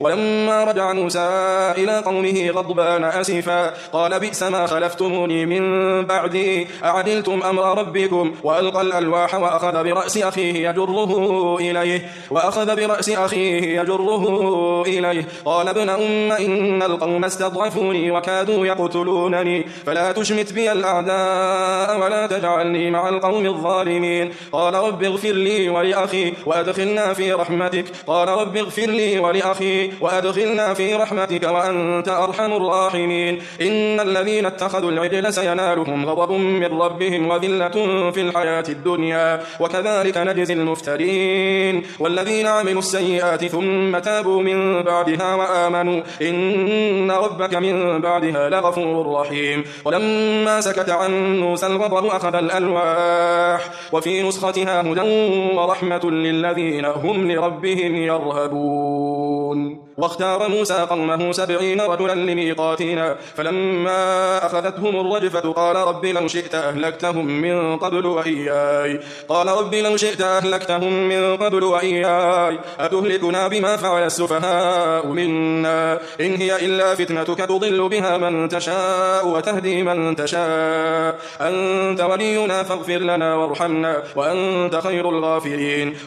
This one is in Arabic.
ولما رجع موسى إلى قومه غضبان أسفا قال بئس ما خلفتموني من بعدي أعدلتم أمر ربكم وألقى الألواح وأخذ برأس أخيه يجره إليه قال ابن إن القوم استضعفوني وكادوا يقتلونني فلا تشمت بي الأعداء ولا تجعلني مع القوم الظالمين قال رب اغفر لي ولأخي وأدخلنا في رحمتك وأنت أرحم الراحمين إن الذين اتخذوا العجل سينالهم غضب من ربهم وذلة في الحياة الدنيا وكذلك نجزي المفترين والذين عملوا السيئات ثم تابوا من بعدها وآمنوا إن ربك من بعدها لغفور رحيم ولما سكت عن موسى الغضب أخذ الألواح وفي نسختها هدى ورحمة للذين هم لربهم يرهبون واختار موسى قومه 70 رجلا لميقاتنا فلما أخذتهم الرجفة قال رب لو شئت أهلكتهم من قبل وإياي أتهلكنا بما فعل السفهاء منا إن هي إلا فتنتك تضل بها من تشاء وتهدي من تشاء أنت ولينا فاغفر لنا وارحمنا وأنت خير الغافرين